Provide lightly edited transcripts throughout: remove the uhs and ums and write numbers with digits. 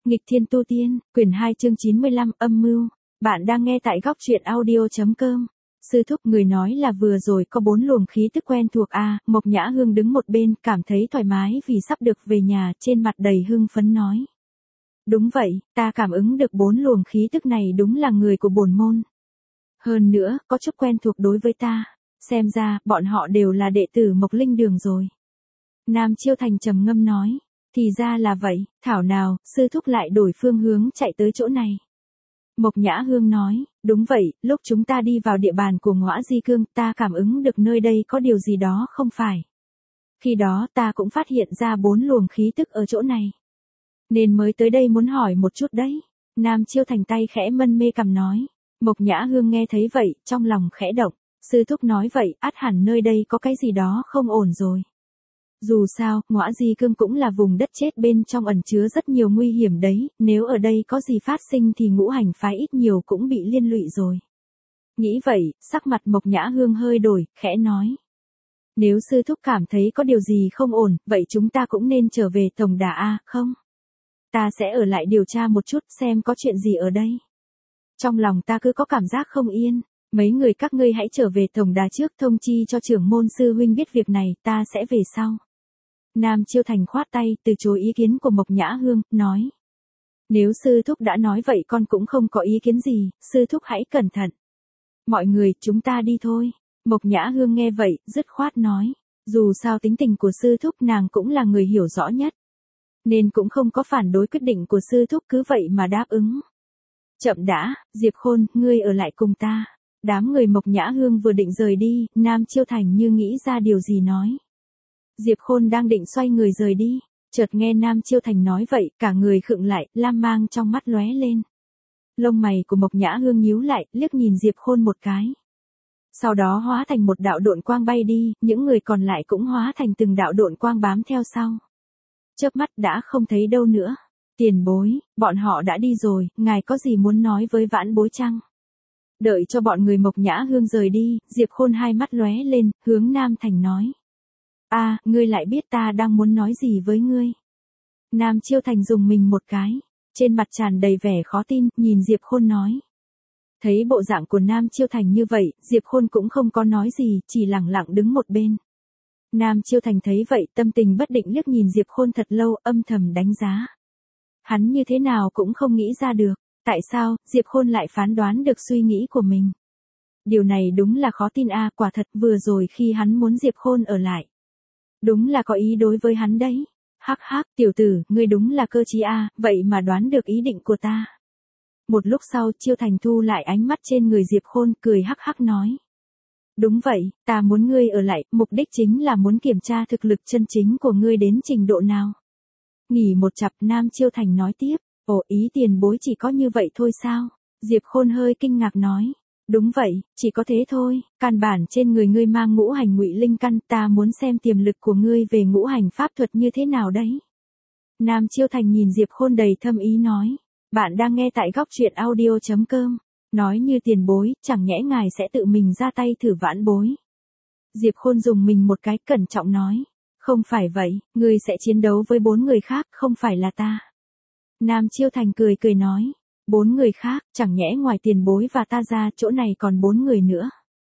Nghịch Thiên Tu Tiên, quyển 2 chương 95, âm mưu. Bạn đang nghe tại góc truyện audio.com. Sư thúc, người nói là vừa rồi có 4 luồng khí tức quen thuộc à? Mộc Nhã Hương đứng một bên, cảm thấy thoải mái vì sắp được về nhà, trên mặt đầy hưng phấn nói. Đúng vậy, ta cảm ứng được 4 luồng khí tức này đúng là người của bổn môn. Hơn nữa, có chút quen thuộc đối với ta. Xem ra, bọn họ đều là đệ tử Mộc Linh Đường rồi. Nam Chiêu Thành trầm ngâm nói. Thì ra là vậy, thảo nào, sư thúc lại đổi phương hướng chạy tới chỗ này. Mộc Nhã Hương nói, đúng vậy, lúc chúng ta đi vào địa bàn của Ngõa Di Cương, ta cảm ứng được nơi đây có điều gì đó không phải. Khi đó ta cũng phát hiện ra 4 luồng khí tức ở chỗ này. Nên mới tới đây muốn hỏi một chút đấy. Nam Chiêu Thành tay khẽ mân mê cằm nói. Mộc Nhã Hương nghe thấy vậy, trong lòng khẽ động. Sư thúc nói vậy, ắt hẳn nơi đây có cái gì đó không ổn rồi. Dù sao, Ngõa Di Cương cũng là vùng đất chết bên trong ẩn chứa rất nhiều nguy hiểm đấy, nếu ở đây có gì phát sinh thì ngũ hành phái ít nhiều cũng bị liên lụy rồi. Nghĩ vậy, sắc mặt Mộc Nhã Hương hơi đổi, khẽ nói. Nếu sư thúc cảm thấy có điều gì không ổn, vậy chúng ta cũng nên trở về Tổng Đà A, không? Ta sẽ ở lại điều tra một chút xem có chuyện gì ở đây. Trong lòng ta cứ có cảm giác không yên. Mấy người các ngươi hãy trở về Tổng Đà trước thông chi cho trưởng môn sư huynh biết việc này, ta sẽ về sau. Nam Chiêu Thành khoát tay, từ chối ý kiến của Mộc Nhã Hương, nói. Nếu sư thúc đã nói vậy con cũng không có ý kiến gì, sư thúc hãy cẩn thận. Mọi người, chúng ta đi thôi. Mộc Nhã Hương nghe vậy, dứt khoát nói. Dù sao tính tình của sư thúc nàng cũng là người hiểu rõ nhất. Nên cũng không có phản đối quyết định của sư thúc, cứ vậy mà đáp ứng. Chậm đã, Diệp Khôn, ngươi ở lại cùng ta. Đám người Mộc Nhã Hương vừa định rời đi, Nam Chiêu Thành như nghĩ ra điều gì nói. Diệp Khôn đang định xoay người rời đi, chợt nghe Nam Chiêu Thành nói vậy, cả người khựng lại, lam mang trong mắt lóe lên. Lông mày của Mộc Nhã Hương nhíu lại, liếc nhìn Diệp Khôn một cái. Sau đó hóa thành một đạo độn quang bay đi, những người còn lại cũng hóa thành từng đạo độn quang bám theo sau. Chớp mắt đã không thấy đâu nữa. Tiền bối, bọn họ đã đi rồi, ngài có gì muốn nói với vãn bối chăng? Đợi cho bọn người Mộc Nhã Hương rời đi, Diệp Khôn hai mắt lóe lên, hướng Nam Thành nói. Ngươi lại biết ta đang muốn nói gì với ngươi. Nam Chiêu Thành dùng mình một cái, trên mặt tràn đầy vẻ khó tin, nhìn Diệp Khôn nói. Thấy bộ dạng của Nam Chiêu Thành như vậy, Diệp Khôn cũng không có nói gì, chỉ lẳng lặng đứng một bên. Nam Chiêu Thành thấy vậy, tâm tình bất định liếc nhìn Diệp Khôn thật lâu, âm thầm đánh giá. Hắn như thế nào cũng không nghĩ ra được, tại sao Diệp Khôn lại phán đoán được suy nghĩ của mình. Điều này đúng là khó tin quả thật vừa rồi khi hắn muốn Diệp Khôn ở lại. Đúng là có ý đối với hắn đấy. Hắc hắc, tiểu tử, ngươi đúng là cơ trí vậy mà đoán được ý định của ta. Một lúc sau, Chiêu Thành thu lại ánh mắt trên người Diệp Khôn, cười hắc hắc nói. Đúng vậy, ta muốn ngươi ở lại, mục đích chính là muốn kiểm tra thực lực chân chính của ngươi đến trình độ nào. Nghỉ một chặp, Nam Chiêu Thành nói tiếp. Ý tiền bối chỉ có như vậy thôi sao? Diệp Khôn hơi kinh ngạc nói. Đúng vậy, chỉ có thế thôi, căn bản trên người ngươi mang ngũ hành ngụy linh căn, ta muốn xem tiềm lực của ngươi về ngũ hành pháp thuật như thế nào đấy. Nam Chiêu Thành nhìn Diệp Khôn đầy thâm ý nói. Bạn đang nghe tại góc truyện audio.com. Nói như tiền bối, chẳng nhẽ ngài sẽ tự mình ra tay thử vãn bối. Diệp Khôn dùng mình một cái, cẩn trọng nói. Không phải vậy, ngươi sẽ chiến đấu với 4 người khác, không phải là ta. Nam Chiêu Thành cười cười nói. 4 người khác, chẳng nhẽ ngoài tiền bối và ta ra, chỗ này còn 4 người nữa.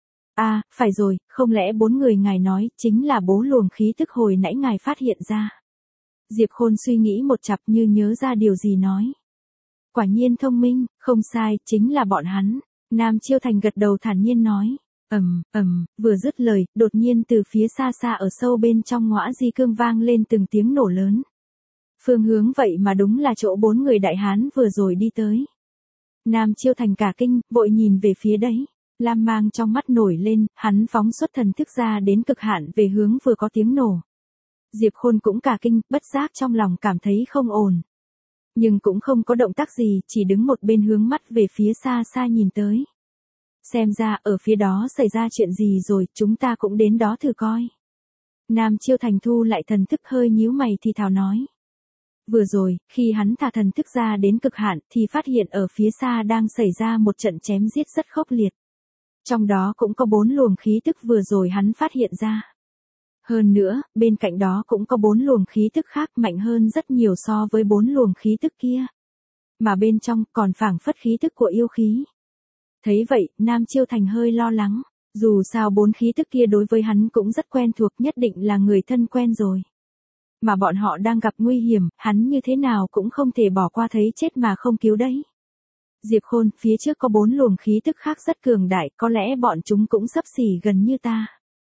Phải rồi, không lẽ 4 người ngài nói, chính là 4 luồng khí tức hồi nãy ngài phát hiện ra. Diệp Khôn suy nghĩ một chặp như nhớ ra điều gì nói. Quả nhiên thông minh, không sai, chính là bọn hắn. Nam Chiêu Thành gật đầu thản nhiên nói. Vừa dứt lời, đột nhiên từ phía xa xa ở sâu bên trong Ngõa Di Cương vang lên từng tiếng nổ lớn. Phương hướng vậy mà đúng là chỗ 4 người đại hán vừa rồi đi tới. Nam Chiêu Thành cả kinh, vội nhìn về phía đấy. Lam mang trong mắt nổi lên, hắn phóng xuất thần thức ra đến cực hạn về hướng vừa có tiếng nổ. Diệp Khôn cũng cả kinh, bất giác trong lòng cảm thấy không ổn. Nhưng cũng không có động tác gì, chỉ đứng một bên hướng mắt về phía xa xa nhìn tới. Xem ra ở phía đó xảy ra chuyện gì rồi, chúng ta cũng đến đó thử coi. Nam Chiêu Thành thu lại thần thức hơi nhíu mày thì thào nói. Vừa rồi, khi hắn thả thần thức ra đến cực hạn thì phát hiện ở phía xa đang xảy ra một trận chém giết rất khốc liệt. Trong đó cũng có 4 luồng khí tức vừa rồi hắn phát hiện ra. Hơn nữa, bên cạnh đó cũng có 4 luồng khí tức khác mạnh hơn rất nhiều so với 4 luồng khí tức kia. mà bên trong còn phảng phất khí tức của yêu khí. Thấy vậy, Nam Chiêu Thành hơi lo lắng, dù sao 4 khí tức kia đối với hắn cũng rất quen thuộc, nhất định là người thân quen rồi. Mà bọn họ đang gặp nguy hiểm, hắn như thế nào cũng không thể bỏ qua thấy chết mà không cứu đấy. Diệp Khôn, phía trước có 4 luồng khí tức khác rất cường đại, có lẽ bọn chúng cũng xấp xỉ gần như ta.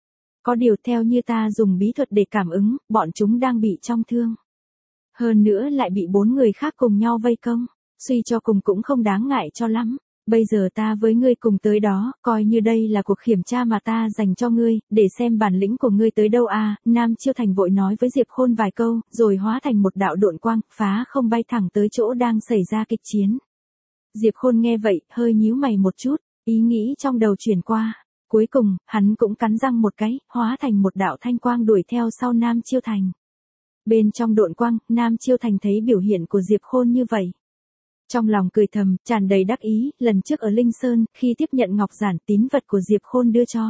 Có điều theo như ta dùng bí thuật để cảm ứng, bọn chúng đang bị trọng thương. Hơn nữa lại bị 4 người khác cùng nhau vây công, suy cho cùng cũng không đáng ngại cho lắm. Bây giờ ta với ngươi cùng tới đó, coi như đây là cuộc kiểm tra mà ta dành cho ngươi, để xem bản lĩnh của ngươi tới đâu à. Nam Chiêu Thành vội nói với Diệp Khôn vài câu, rồi hóa thành một đạo độn quang, phá không bay thẳng tới chỗ đang xảy ra kịch chiến. Diệp Khôn nghe vậy, hơi nhíu mày một chút, ý nghĩ trong đầu chuyển qua. Cuối cùng, hắn cũng cắn răng một cái, hóa thành một đạo thanh quang đuổi theo sau Nam Chiêu Thành. Bên trong độn quang, Nam Chiêu Thành thấy biểu hiện của Diệp Khôn như vậy. Trong lòng cười thầm, tràn đầy đắc ý, lần trước ở Linh Sơn, khi tiếp nhận ngọc giản tín vật của Diệp Khôn đưa cho.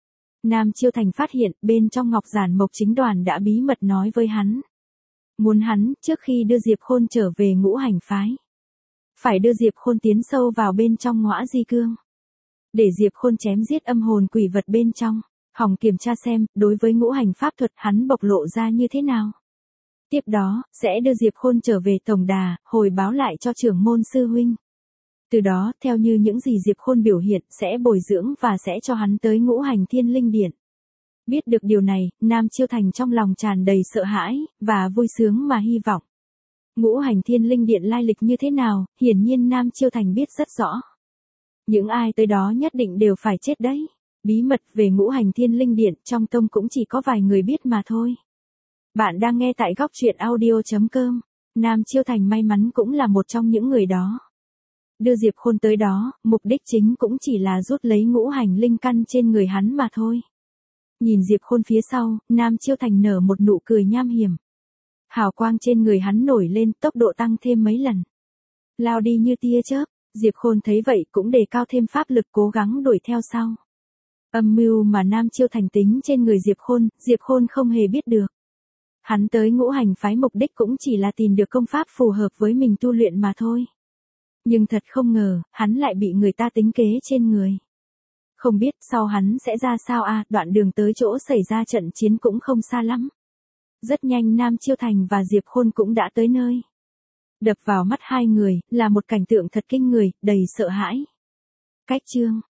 Nam Chiêu Thành phát hiện, bên trong ngọc giản Mộc Chính Đoàn đã bí mật nói với hắn. Muốn hắn, trước khi đưa Diệp Khôn trở về Ngũ Hành phái. Phải đưa Diệp Khôn tiến sâu vào bên trong Ngõa Di Cương. Để Diệp Khôn chém giết âm hồn quỷ vật bên trong, hòng kiểm tra xem, đối với ngũ hành pháp thuật hắn bộc lộ ra như thế nào. Tiếp đó, sẽ đưa Diệp Khôn trở về Tổng Đà, hồi báo lại cho trưởng môn sư huynh. Từ đó, theo như những gì Diệp Khôn biểu hiện, sẽ bồi dưỡng và sẽ cho hắn tới Ngũ Hành Thiên Linh Điện. Biết được điều này, Nam Chiêu Thành trong lòng tràn đầy sợ hãi, và vui sướng mà hy vọng. Ngũ Hành Thiên Linh Điện lai lịch như thế nào, hiển nhiên Nam Chiêu Thành biết rất rõ. Những ai tới đó nhất định đều phải chết đấy. Bí mật về Ngũ Hành Thiên Linh Điện trong tông cũng chỉ có vài người biết mà thôi. Bạn đang nghe tại góc truyện audio.com. Nam Chiêu Thành may mắn cũng là một trong những người đó. Đưa Diệp Khôn tới đó, mục đích chính cũng chỉ là rút lấy ngũ hành linh căn trên người hắn mà thôi. Nhìn Diệp Khôn phía sau, Nam Chiêu Thành nở một nụ cười nham hiểm. Hào quang trên người hắn nổi lên, tốc độ tăng thêm mấy lần. Lao đi như tia chớp, Diệp Khôn thấy vậy cũng đề cao thêm pháp lực cố gắng đuổi theo sau. Âm mưu mà Nam Chiêu Thành tính trên người Diệp Khôn không hề biết được. Hắn tới Ngũ Hành phái mục đích cũng chỉ là tìm được công pháp phù hợp với mình tu luyện mà thôi. Nhưng thật không ngờ, hắn lại bị người ta tính kế trên người. Không biết sau hắn sẽ ra sao à, đoạn đường tới chỗ xảy ra trận chiến cũng không xa lắm. Rất nhanh Nam Chiêu Thành và Diệp Khôn cũng đã tới nơi. Đập vào mắt hai người, là một cảnh tượng thật kinh người, đầy sợ hãi. Cách chương